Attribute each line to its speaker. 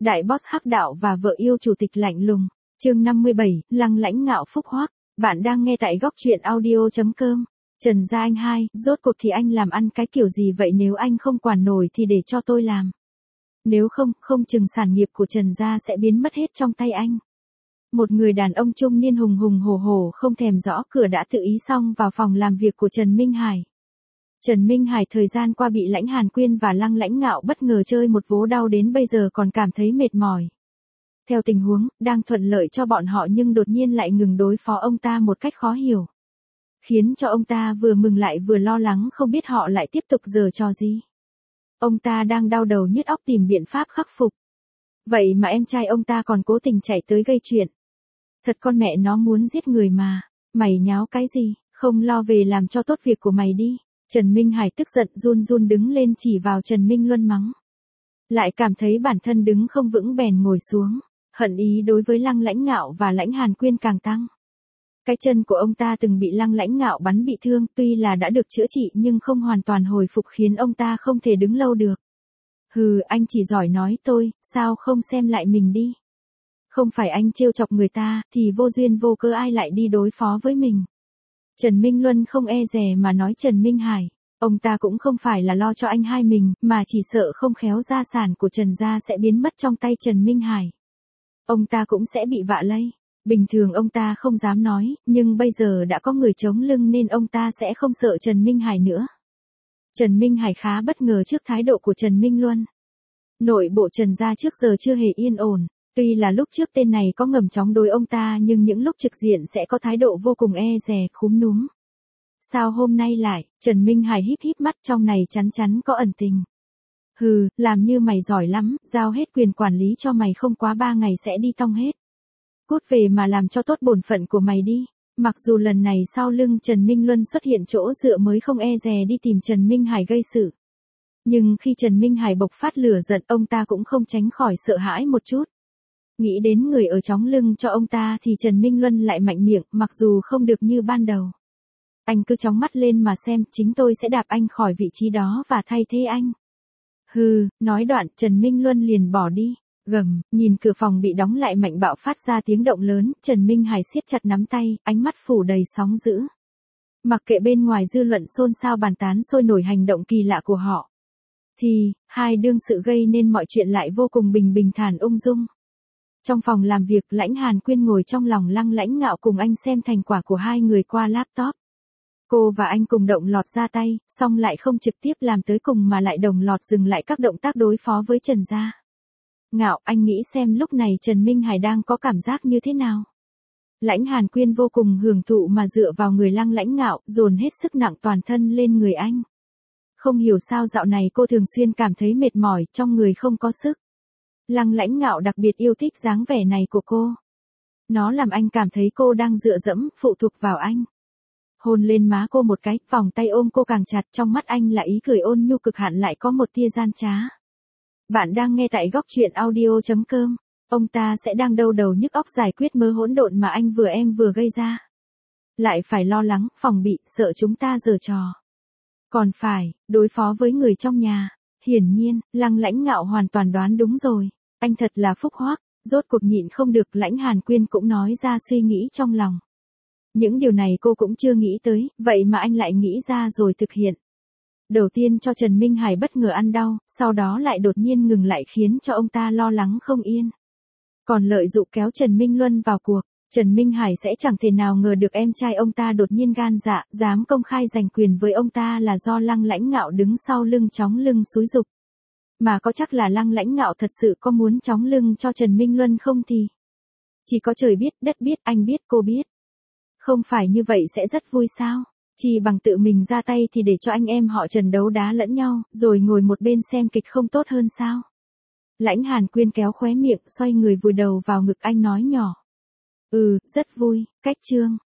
Speaker 1: Đại boss hắc đạo và vợ yêu chủ tịch lạnh lùng. Chương 57, Lăng Lãnh Ngạo phúc hoắc. Bạn đang nghe tại góc truyện audio.com. Trần Gia Anh 2, rốt cuộc thì anh làm ăn cái kiểu gì vậy, nếu anh không quản nổi thì để cho tôi làm. Nếu không, không chừng sản nghiệp của Trần Gia sẽ biến mất hết trong tay anh. Một người đàn ông trung niên hùng hùng hổ hổ không thèm rõ cửa đã tự ý xông vào phòng làm việc của Trần Minh Hải. Trần Minh Hải thời gian qua bị Lãnh Hàn Quyên và Lăng Lãnh Ngạo bất ngờ chơi một vố đau đến bây giờ còn cảm thấy mệt mỏi. Theo tình huống, đang thuận lợi cho bọn họ nhưng đột nhiên lại ngừng đối phó ông ta một cách khó hiểu. Khiến cho ông ta vừa mừng lại vừa lo lắng không biết họ lại tiếp tục giở trò gì. Ông ta đang đau đầu nhức óc tìm biện pháp khắc phục. Vậy mà em trai ông ta còn cố tình chạy tới gây chuyện. Thật con mẹ nó muốn giết người mà, mày nháo cái gì, không lo về làm cho tốt việc của mày đi. Trần Minh Hải tức giận run run đứng lên chỉ vào Trần Minh Luân mắng. Lại cảm thấy bản thân đứng không vững bèn ngồi xuống, hận ý đối với Lăng Lãnh Ngạo và Lãnh Hàn Quyên càng tăng. Cái chân của ông ta từng bị Lăng Lãnh Ngạo bắn bị thương, tuy là đã được chữa trị nhưng không hoàn toàn hồi phục khiến ông ta không thể đứng lâu được. Hừ, anh chỉ giỏi nói tôi, sao không xem lại mình đi. Không phải anh trêu chọc người ta, thì vô duyên vô cớ ai lại đi đối phó với mình. Trần Minh Luân không e dè mà nói Trần Minh Hải, ông ta cũng không phải là lo cho anh hai mình, mà chỉ sợ không khéo gia sản của Trần Gia sẽ biến mất trong tay Trần Minh Hải. Ông ta cũng sẽ bị vạ lây. Bình thường ông ta không dám nói, nhưng bây giờ đã có người chống lưng nên ông ta sẽ không sợ Trần Minh Hải nữa. Trần Minh Hải khá bất ngờ trước thái độ của Trần Minh Luân. Nội bộ Trần Gia trước giờ chưa hề yên ổn. Tuy là lúc trước tên này có ngầm chống đối ông ta nhưng những lúc trực diện sẽ có thái độ vô cùng e dè, khúm núm. Sao hôm nay lại, Trần Minh Hải híp híp mắt, trong này chắn chắn có ẩn tình. Hừ, làm như mày giỏi lắm, giao hết quyền quản lý cho mày không quá 3 ngày sẽ đi tong hết. Cút về mà làm cho tốt bổn phận của mày đi. Mặc dù lần này sau lưng Trần Minh Luân xuất hiện chỗ dựa mới không e dè đi tìm Trần Minh Hải gây sự. Nhưng khi Trần Minh Hải bộc phát lửa giận ông ta cũng không tránh khỏi sợ hãi một chút. Nghĩ đến người ở chóng lưng cho ông ta thì Trần Minh Luân lại mạnh miệng, mặc dù không được như ban đầu. Anh cứ chóng mắt lên mà xem, chính tôi sẽ đạp anh khỏi vị trí đó và thay thế anh. Hừ, nói đoạn Trần Minh Luân liền bỏ đi. Gầm, nhìn cửa phòng bị đóng lại mạnh bạo phát ra tiếng động lớn, Trần Minh Hải siết chặt nắm tay, ánh mắt phủ đầy sóng dữ. Mặc kệ bên ngoài dư luận xôn xao bàn tán sôi nổi hành động kỳ lạ của họ, thì, hai đương sự gây nên mọi chuyện lại vô cùng bình thản ung dung. Trong phòng làm việc, Lãnh Hàn Quyên ngồi trong lòng Lăng Lãnh Ngạo cùng anh xem thành quả của hai người qua laptop. Cô và anh cùng động lọt ra tay, song lại không trực tiếp làm tới cùng mà lại đồng lọt dừng lại các động tác đối phó với Trần Gia. Ngạo, anh nghĩ xem lúc này Trần Minh Hải đang có cảm giác như thế nào? Lãnh Hàn Quyên vô cùng hưởng thụ mà dựa vào người Lăng Lãnh Ngạo, dồn hết sức nặng toàn thân lên người anh. Không hiểu sao dạo này cô thường xuyên cảm thấy mệt mỏi, trong người không có sức. Lăng Lãnh Ngạo đặc biệt yêu thích dáng vẻ này của cô. Nó làm anh cảm thấy cô đang dựa dẫm, phụ thuộc vào anh. Hôn lên má cô một cái, vòng tay ôm cô càng chặt, trong mắt anh là ý cười ôn nhu cực hạn lại có một tia gian trá. Bạn đang nghe tại góc truyện audio.com. Ông ta sẽ đang đau đầu nhức óc giải quyết mớ hỗn độn mà anh vừa gây ra. Lại phải lo lắng, phòng bị, sợ chúng ta giở trò. Còn phải, đối phó với người trong nhà. Hiển nhiên, Lăng Lãnh Ngạo hoàn toàn đoán đúng rồi. Anh thật là phúc hoắc, rốt cuộc nhịn không được, Lãnh Hàn Quyên cũng nói ra suy nghĩ trong lòng. Những điều này cô cũng chưa nghĩ tới, vậy mà anh lại nghĩ ra rồi thực hiện. Đầu tiên cho Trần Minh Hải bất ngờ ăn đau, sau đó lại đột nhiên ngừng lại khiến cho ông ta lo lắng không yên. Còn lợi dụng kéo Trần Minh Luân vào cuộc, Trần Minh Hải sẽ chẳng thể nào ngờ được em trai ông ta đột nhiên gan dạ, dám công khai giành quyền với ông ta là do Lăng Lãnh Ngạo đứng sau lưng chóng lưng xúi giục. Mà có chắc là Lăng Lãnh Ngạo thật sự có muốn chóng lưng cho Trần Minh Luân không thì? Chỉ có trời biết, đất biết, anh biết, cô biết. Không phải như vậy sẽ rất vui sao? Chỉ bằng tự mình ra tay thì để cho anh em họ Trần đấu đá lẫn nhau, rồi ngồi một bên xem kịch không tốt hơn sao? Lãnh Hàn Quyên kéo khóe miệng, xoay người vùi đầu vào ngực anh nói nhỏ. Rất vui, cách chương.